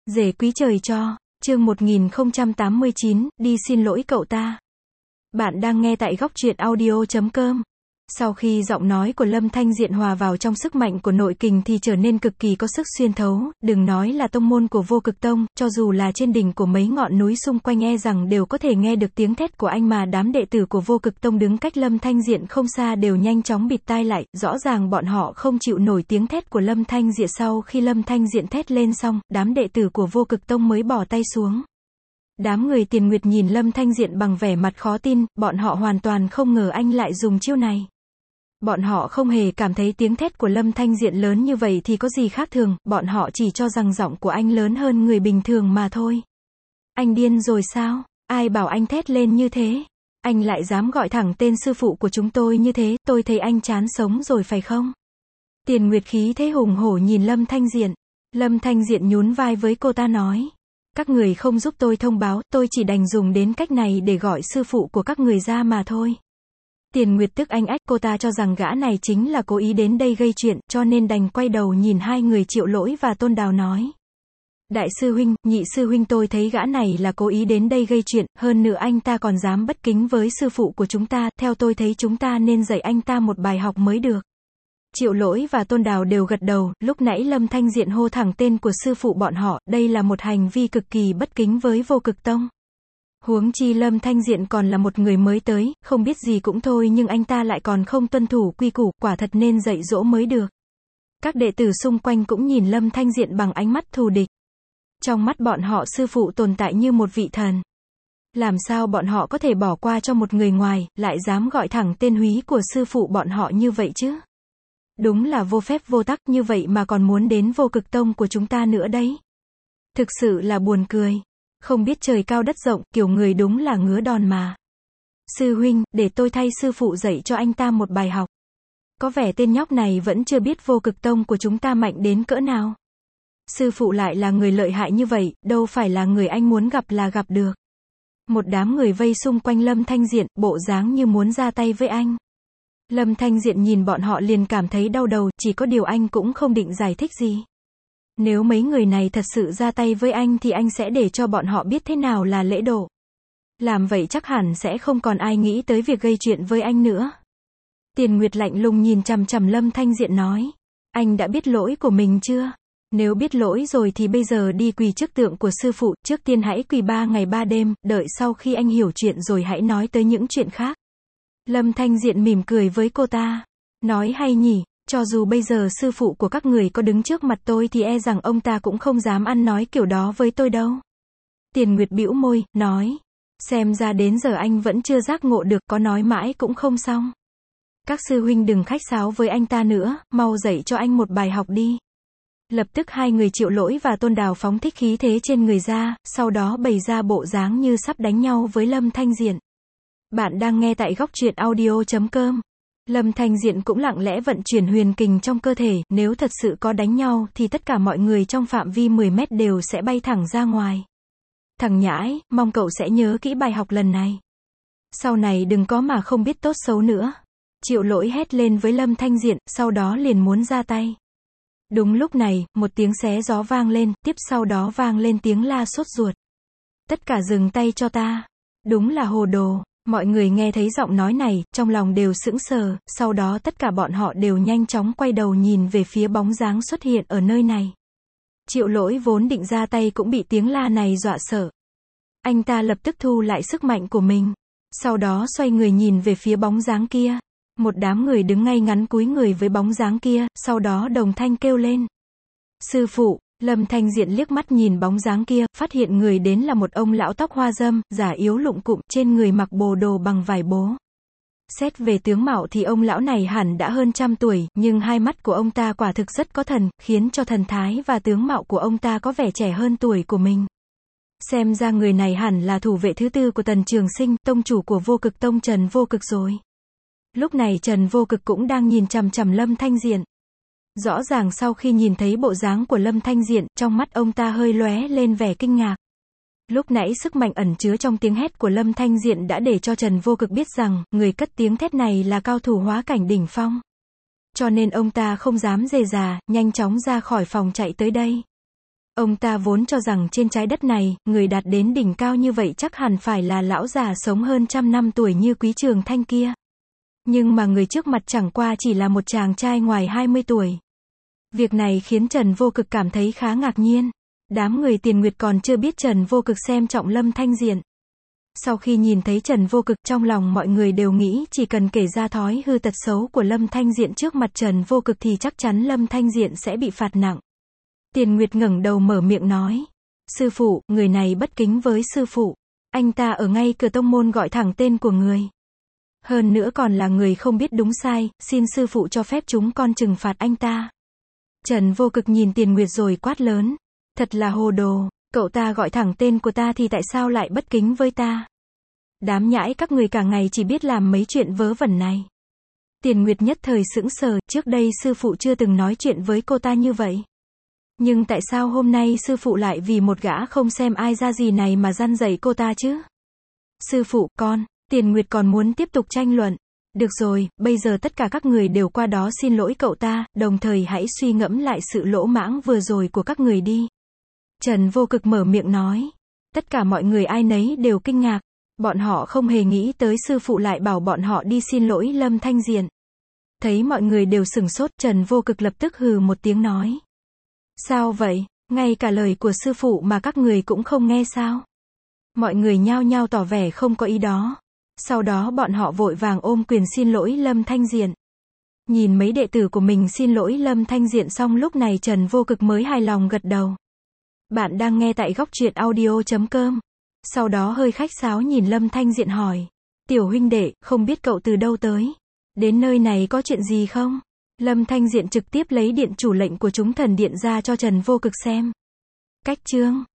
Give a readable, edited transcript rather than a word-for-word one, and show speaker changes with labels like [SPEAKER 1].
[SPEAKER 1] Rể quý trời cho, chương 1089, đi xin lỗi cậu ta. Bạn đang nghe tại góc truyện audio.com. Sau khi giọng nói của Lâm Thanh Diện hòa vào trong sức mạnh của nội kình thì trở nên cực kỳ có sức xuyên thấu, đừng nói là tông môn của Vô Cực Tông, cho dù là trên đỉnh của mấy ngọn núi xung quanh e rằng đều có thể nghe được tiếng thét của anh, mà đám đệ tử của Vô Cực Tông đứng cách Lâm Thanh Diện không xa đều nhanh chóng bịt tai lại, rõ ràng bọn họ không chịu nổi tiếng thét của Lâm Thanh Diện. Sau khi Lâm Thanh Diện thét lên xong, đám đệ tử của Vô Cực Tông mới bỏ tay xuống. Đám người Tiền Nguyệt nhìn Lâm Thanh Diện bằng vẻ mặt khó tin, bọn họ hoàn toàn không ngờ anh lại dùng chiêu này. Bọn họ không hề cảm thấy tiếng thét của Lâm Thanh Diện lớn như vậy thì có gì khác thường, bọn họ chỉ cho rằng giọng của anh lớn hơn người bình thường mà thôi. Anh điên rồi sao? Ai bảo anh thét lên như thế? Anh lại dám gọi thẳng tên sư phụ của chúng tôi như thế, tôi thấy anh chán sống rồi phải không? Tiền Nguyệt khí thế hùng hổ nhìn Lâm Thanh Diện. Lâm Thanh Diện nhún vai với cô ta nói. Các người không giúp tôi thông báo, tôi chỉ đành dùng đến cách này để gọi sư phụ của các người ra mà thôi. Tiền Nguyệt tức anh ách, cô ta cho rằng gã này chính là cố ý đến đây gây chuyện, cho nên đành quay đầu nhìn hai người Triệu Lỗi và Tôn Đào nói. Đại sư huynh, nhị sư huynh, tôi thấy gã này là cố ý đến đây gây chuyện, hơn nữa anh ta còn dám bất kính với sư phụ của chúng ta, theo tôi thấy chúng ta nên dạy anh ta một bài học mới được. Triệu Lỗi và Tôn Đào đều gật đầu, lúc nãy Lâm Thanh Diện hô thẳng tên của sư phụ bọn họ, đây là một hành vi cực kỳ bất kính với Vô Cực Tông. Huống chi Lâm Thanh Diện còn là một người mới tới, không biết gì cũng thôi nhưng anh ta lại còn không tuân thủ quy củ, quả thật nên dạy dỗ mới được. Các đệ tử xung quanh cũng nhìn Lâm Thanh Diện bằng ánh mắt thù địch. Trong mắt bọn họ sư phụ tồn tại như một vị thần. Làm sao bọn họ có thể bỏ qua cho một người ngoài, lại dám gọi thẳng tên húy của sư phụ bọn họ như vậy chứ? Đúng là vô phép vô tắc, như vậy mà còn muốn đến Vô Cực Tông của chúng ta nữa đấy. Thực sự là buồn cười. Không biết trời cao đất rộng, kiểu người đúng là ngứa đòn mà. Sư huynh, để tôi thay sư phụ dạy cho anh ta một bài học. Có vẻ tên nhóc này vẫn chưa biết Vô Cực Tông của chúng ta mạnh đến cỡ nào. Sư phụ lại là người lợi hại như vậy, đâu phải là người anh muốn gặp là gặp được. Một đám người vây xung quanh Lâm Thanh Diện, bộ dáng như muốn ra tay với anh. Lâm Thanh Diện nhìn bọn họ liền cảm thấy đau đầu, chỉ có điều anh cũng không định giải thích gì. Nếu mấy người này thật sự ra tay với anh thì anh sẽ để cho bọn họ biết thế nào là lễ độ. Làm vậy chắc hẳn sẽ không còn ai nghĩ tới việc gây chuyện với anh nữa. Tiền Nguyệt lạnh lùng nhìn chằm chằm Lâm Thanh Diện nói. Anh đã biết lỗi của mình chưa? Nếu biết lỗi rồi thì bây giờ đi quỳ trước tượng của sư phụ, trước tiên hãy quỳ 3 ngày 3 đêm, đợi sau khi anh hiểu chuyện rồi hãy nói tới những chuyện khác. Lâm Thanh Diện mỉm cười với cô ta. Nói hay nhỉ? Cho dù bây giờ sư phụ của các người có đứng trước mặt tôi thì e rằng ông ta cũng không dám ăn nói kiểu đó với tôi đâu. Tiền Nguyệt bĩu môi, nói. Xem ra đến giờ anh vẫn chưa giác ngộ được, có nói mãi cũng không xong. Các sư huynh đừng khách sáo với anh ta nữa, mau dạy cho anh một bài học đi. Lập tức hai người Triệu Lỗi và Tôn Đào phóng thích khí thế trên người ra, sau đó bày ra bộ dáng như sắp đánh nhau với Lâm Thanh Diện. Bạn đang nghe tại góc truyện audio.com. Lâm Thanh Diện cũng lặng lẽ vận chuyển huyền kình trong cơ thể, nếu thật sự có đánh nhau thì tất cả mọi người trong phạm vi 10 mét đều sẽ bay thẳng ra ngoài. Thằng nhãi, mong cậu sẽ nhớ kỹ bài học lần này. Sau này đừng có mà không biết tốt xấu nữa. Triệu Lỗi hét lên với Lâm Thanh Diện, sau đó liền muốn ra tay. Đúng lúc này, một tiếng xé gió vang lên, tiếp sau đó vang lên tiếng la sốt ruột. Tất cả dừng tay cho ta. Đúng là hồ đồ. Mọi người nghe thấy giọng nói này, trong lòng đều sững sờ, sau đó tất cả bọn họ đều nhanh chóng quay đầu nhìn về phía bóng dáng xuất hiện ở nơi này. Triệu Lỗi vốn định ra tay cũng bị tiếng la này dọa sợ. Anh ta lập tức thu lại sức mạnh của mình. Sau đó xoay người nhìn về phía bóng dáng kia. Một đám người đứng ngay ngắn cúi người với bóng dáng kia, sau đó đồng thanh kêu lên. Sư phụ! Lâm Thanh Diện liếc mắt nhìn bóng dáng kia, phát hiện người đến là một ông lão tóc hoa râm, giả yếu lụng cụm, trên người mặc bồ đồ bằng vải bố. Xét về tướng mạo thì ông lão này hẳn đã hơn 100 tuổi, nhưng hai mắt của ông ta quả thực rất có thần, khiến cho thần thái và tướng mạo của ông ta có vẻ trẻ hơn tuổi của mình. Xem ra người này hẳn là thủ vệ thứ tư của Tần Trường Sinh, tông chủ của Vô Cực Tông Trần Vô Cực rồi. Lúc này Trần Vô Cực cũng đang nhìn chằm chằm Lâm Thanh Diện. Rõ ràng sau khi nhìn thấy bộ dáng của Lâm Thanh Diện, trong mắt ông ta hơi lóe lên vẻ kinh ngạc. Lúc nãy sức mạnh ẩn chứa trong tiếng hét của Lâm Thanh Diện đã để cho Trần Vô Cực biết rằng, người cất tiếng thét này là cao thủ hóa cảnh đỉnh phong. Cho nên ông ta không dám dè dà, nhanh chóng ra khỏi phòng chạy tới đây. Ông ta vốn cho rằng trên trái đất này, người đạt đến đỉnh cao như vậy chắc hẳn phải là lão già sống hơn 100 năm tuổi như Quý Trường Thanh kia. Nhưng mà người trước mặt chẳng qua chỉ là một chàng trai ngoài 20 tuổi. Việc này khiến Trần Vô Cực cảm thấy khá ngạc nhiên. Đám người Tiền Nguyệt còn chưa biết Trần Vô Cực xem trọng Lâm Thanh Diện. Sau khi nhìn thấy Trần Vô Cực, trong lòng mọi người đều nghĩ chỉ cần kể ra thói hư tật xấu của Lâm Thanh Diện trước mặt Trần Vô Cực thì chắc chắn Lâm Thanh Diện sẽ bị phạt nặng. Tiền Nguyệt ngẩng đầu mở miệng nói. Sư phụ, người này bất kính với sư phụ. Anh ta ở ngay cửa tông môn gọi thẳng tên của người. Hơn nữa còn là người không biết đúng sai, xin sư phụ cho phép chúng con trừng phạt anh ta. Trần Vô Cực nhìn Tiền Nguyệt rồi quát lớn. Thật là hồ đồ, cậu ta gọi thẳng tên của ta thì tại sao lại bất kính với ta? Đám nhãi các người cả ngày chỉ biết làm mấy chuyện vớ vẩn này. Tiền Nguyệt nhất thời sững sờ, trước đây sư phụ chưa từng nói chuyện với cô ta như vậy. Nhưng tại sao hôm nay sư phụ lại vì một gã không xem ai ra gì này mà răn dạy cô ta chứ? Sư phụ, con, Tiền Nguyệt còn muốn tiếp tục tranh luận. Được rồi, bây giờ tất cả các người đều qua đó xin lỗi cậu ta, đồng thời hãy suy ngẫm lại sự lỗ mãng vừa rồi của các người đi. Trần Vô Cực mở miệng nói. Tất cả mọi người ai nấy đều kinh ngạc. Bọn họ không hề nghĩ tới sư phụ lại bảo bọn họ đi xin lỗi Lâm Thanh Diện. Thấy mọi người đều sửng sốt, Trần Vô Cực lập tức hừ một tiếng nói. Sao vậy, ngay cả lời của sư phụ mà các người cũng không nghe sao? Mọi người nhao nhao tỏ vẻ không có ý đó. Sau đó bọn họ vội vàng ôm quyền xin lỗi Lâm Thanh Diện. Nhìn mấy đệ tử của mình xin lỗi Lâm Thanh Diện xong lúc này Trần Vô Cực mới hài lòng gật đầu. Bạn đang nghe tại Góc Truyện Audio.com. Sau đó hơi khách sáo nhìn Lâm Thanh Diện hỏi. Tiểu huynh đệ, không biết cậu từ đâu tới? Đến nơi này có chuyện gì không? Lâm Thanh Diện trực tiếp lấy điện chủ lệnh của chúng thần điện ra cho Trần Vô Cực xem. Cách chương